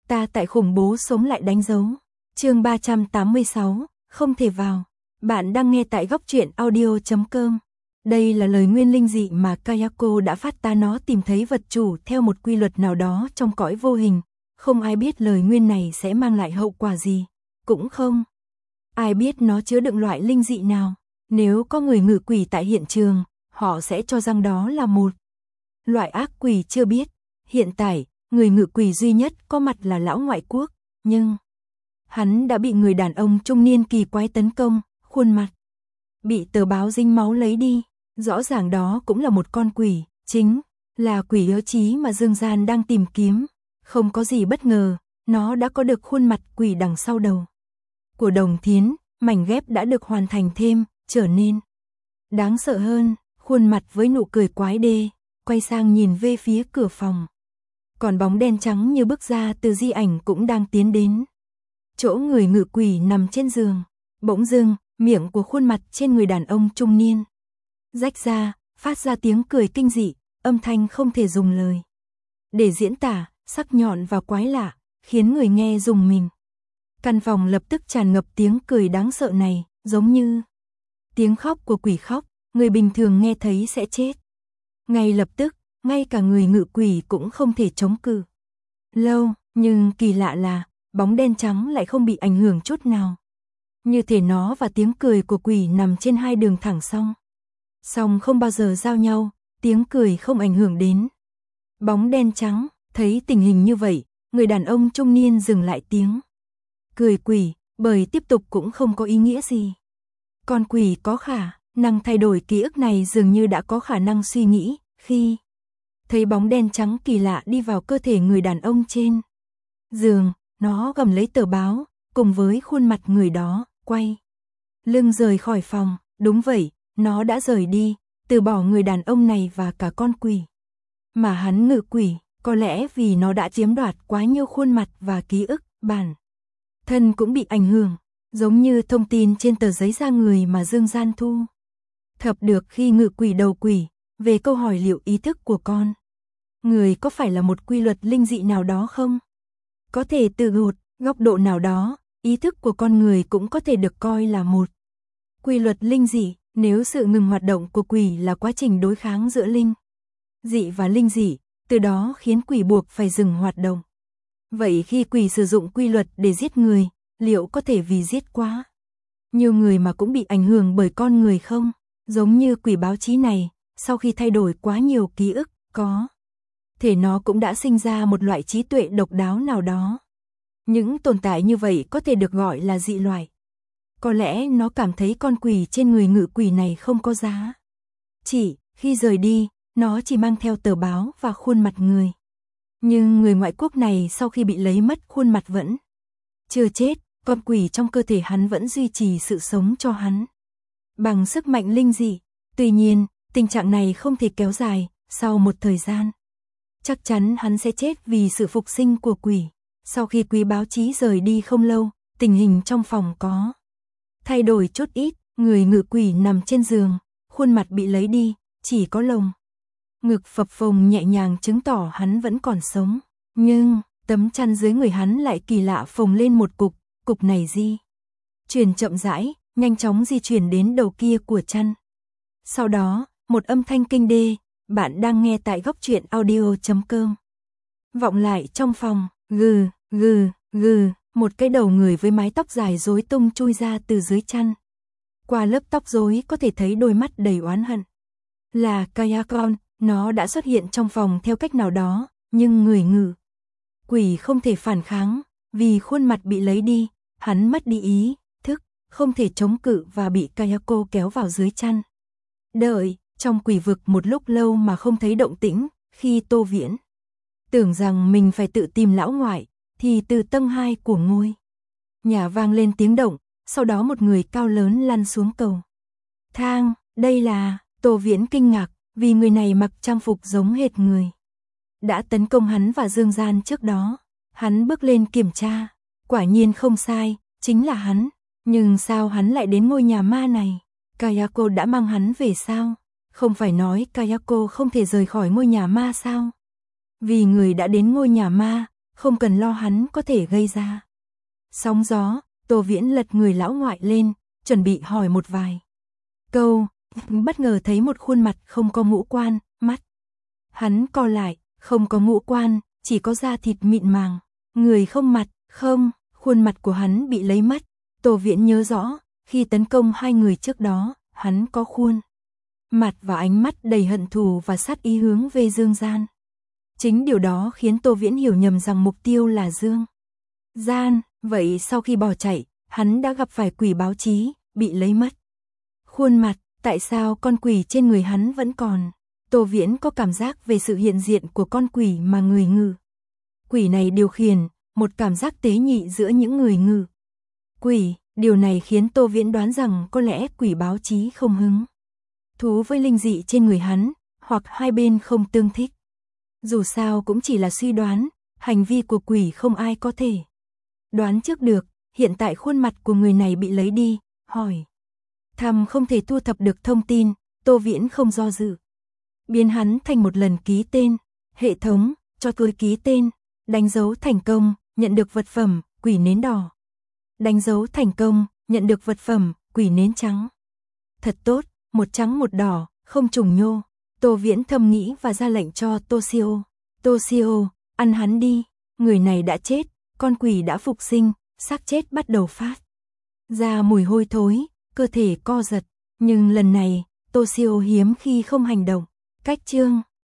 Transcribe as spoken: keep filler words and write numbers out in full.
Ta tại khủng bố sống lại đánh dấu. Chương ba trăm tám mươi sáu, không thể vào. Bạn đang nghe tại góc truyện audio chấm com. Đây là lời nguyên linh dị mà Kayako đã phát ta, nó tìm thấy vật chủ theo một quy luật nào đó trong cõi vô hình. Không ai biết lời nguyên này sẽ mang lại hậu quả gì. Cũng không ai biết nó chứa đựng loại linh dị nào. Nếu có người ngự quỷ tại hiện trường, họ sẽ cho rằng đó là một loại ác quỷ chưa biết. Hiện tại, người ngự quỷ duy nhất có mặt là lão ngoại quốc, nhưng hắn đã bị người đàn ông trung niên kỳ quái tấn công, khuôn mặt bị tờ báo dính máu lấy đi. Rõ ràng đó cũng là một con quỷ, chính là quỷ yếu chí mà Dương Gian đang tìm kiếm. Không có gì bất ngờ, nó đã có được khuôn mặt quỷ đằng sau đầu của Đồng Thiến, mảnh ghép đã được hoàn thành thêm, trở nên đáng sợ hơn, khuôn mặt với nụ cười quái đê, quay sang nhìn về phía cửa phòng. Còn bóng đen trắng như bước ra từ di ảnh cũng đang tiến đến chỗ người ngự quỷ nằm trên giường. Bỗng dưng, miệng của khuôn mặt trên người đàn ông trung niên rách ra, phát ra tiếng cười kinh dị, âm thanh không thể dùng lời để diễn tả, sắc nhọn và quái lạ, khiến người nghe rùng mình. Căn phòng lập tức tràn ngập tiếng cười đáng sợ này, giống như tiếng khóc của quỷ khóc, người bình thường nghe thấy sẽ chết. Ngay lập tức, ngay cả người ngự quỷ cũng không thể chống cự lâu, nhưng kỳ lạ là bóng đen trắng lại không bị ảnh hưởng chút nào. Như thể nó và tiếng cười của quỷ nằm trên hai đường thẳng song song không bao giờ giao nhau, tiếng cười không ảnh hưởng đến bóng đen trắng. Thấy tình hình như vậy, người đàn ông trung niên dừng lại tiếng cười quỷ, bởi tiếp tục cũng không có ý nghĩa gì. Con quỷ có khả năng thay đổi ký ức này dường như đã có khả năng suy nghĩ. Khi thấy bóng đen trắng kỳ lạ đi vào cơ thể người đàn ông trên giường, nó gầm lấy tờ báo, cùng với khuôn mặt người đó, quay lưng rời khỏi phòng. Đúng vậy, nó đã rời đi, từ bỏ người đàn ông này và cả con quỷ mà hắn ngự quỷ. Có lẽ vì nó đã chiếm đoạt quá nhiều khuôn mặt và ký ức, bản thân cũng bị ảnh hưởng, giống như thông tin trên tờ giấy da người mà Dương Gian thu thập được khi ngự quỷ đầu quỷ, về câu hỏi liệu ý thức của con người có phải là một quy luật linh dị nào đó không? Có thể từ một góc độ nào đó, ý thức của con người cũng có thể được coi là một quy luật linh dị. Nếu sự ngừng hoạt động của quỷ là quá trình đối kháng giữa linh dị và linh dị, từ đó khiến quỷ buộc phải dừng hoạt động. Vậy khi quỷ sử dụng quy luật để giết người, liệu có thể vì giết quá nhiều người mà cũng bị ảnh hưởng bởi con người không? Giống như quỷ báo chí này, sau khi thay đổi quá nhiều ký ức, có thể nó cũng đã sinh ra một loại trí tuệ độc đáo nào đó. Những tồn tại như vậy có thể được gọi là dị loại. Có lẽ nó cảm thấy con quỷ trên người ngự quỷ này không có giá chỉ, khi rời đi, nó chỉ mang theo tờ báo và khuôn mặt người. Nhưng người ngoại quốc này sau khi bị lấy mất khuôn mặt vẫn chưa chết, con quỷ trong cơ thể hắn vẫn duy trì sự sống cho hắn bằng sức mạnh linh dị. Tuy nhiên, tình trạng này không thể kéo dài, sau một thời gian chắc chắn hắn sẽ chết vì sự phục sinh của quỷ. Sau khi quý báo chí rời đi không lâu, tình hình trong phòng có thay đổi chút ít. Người ngự quỷ nằm trên giường, khuôn mặt bị lấy đi, chỉ có lồng ngực phập phồng nhẹ nhàng chứng tỏ hắn vẫn còn sống. Nhưng tấm chăn dưới người hắn lại kỳ lạ phồng lên một cục, cục này di chuyển chậm rãi, nhanh chóng di chuyển đến đầu kia của chăn. Sau đó, một âm thanh kinh đê, bạn đang nghe tại góc truyện audio chấm com, vọng lại trong phòng. Gừ, gừ, gừ, một cái đầu người với mái tóc dài rối tung chui ra từ dưới chăn. Qua lớp tóc rối có thể thấy đôi mắt đầy oán hận. Là Kayako, nó đã xuất hiện trong phòng theo cách nào đó, nhưng người ngự quỷ không thể phản kháng, vì khuôn mặt bị lấy đi, hắn mất đi ý thức, không thể chống cự và bị Kayako kéo vào dưới chăn. Đợi trong quỷ vực một lúc lâu mà không thấy động tĩnh. Khi Tô Viễn tưởng rằng mình phải tự tìm lão ngoại, thì từ tầng hai của ngôi nhà vang lên tiếng động, sau đó một người cao lớn lăn xuống cầu thang. Đây là Tô Viễn kinh ngạc, vì người này mặc trang phục giống hệt người đã tấn công hắn và Dương Gian trước đó. Hắn bước lên kiểm tra, quả nhiên không sai, chính là hắn. Nhưng sao hắn lại đến ngôi nhà ma này? Kayako đã mang hắn về sao? Không phải nói Kayako không thể rời khỏi ngôi nhà ma sao? Vì người đã đến ngôi nhà ma, không cần lo hắn có thể gây ra sóng gió. Tô Viễn lật người lão ngoại lên, chuẩn bị hỏi một vài câu, bất ngờ thấy một khuôn mặt không có ngũ quan, mắt hắn co lại, không có ngũ quan, chỉ có da thịt mịn màng, người không mặt, không, khuôn mặt của hắn bị lấy mất. Tô Viễn nhớ rõ, khi tấn công hai người trước đó, hắn có khuôn mặt và ánh mắt đầy hận thù và sát ý hướng về Dương Gian. Chính điều đó khiến Tô Viễn hiểu nhầm rằng mục tiêu là Dương Gian, vậy sau khi bỏ chạy, hắn đã gặp phải quỷ báo chí, bị lấy mất khuôn mặt, tại sao con quỷ trên người hắn vẫn còn? Tô Viễn có cảm giác về sự hiện diện của con quỷ mà người ngự quỷ này điều khiển, một cảm giác tế nhị giữa những người ngự quỷ, điều này khiến Tô Viễn đoán rằng có lẽ quỷ báo chí không hứng thú với linh dị trên người hắn, hoặc hai bên không tương thích. Dù sao cũng chỉ là suy đoán, hành vi của quỷ không ai có thể đoán trước được. Hiện tại khuôn mặt của người này bị lấy đi, hỏi thăm không thể thu thập được thông tin, Tô Viễn không do dự, biến hắn thành một lần ký tên. Hệ thống cho tôi ký tên, đánh dấu thành công, nhận được vật phẩm quỷ nến đỏ. Đánh dấu thành công, nhận được vật phẩm quỷ nến trắng. Thật tốt, một trắng một đỏ, không trùng nhô. Tô Viễn thầm nghĩ và ra lệnh cho Toshio. Toshio, ăn hắn đi, người này đã chết, con quỷ đã phục sinh, xác chết bắt đầu phát ra mùi hôi thối, cơ thể co giật, nhưng lần này, Toshio hiếm khi không hành động. Cách chương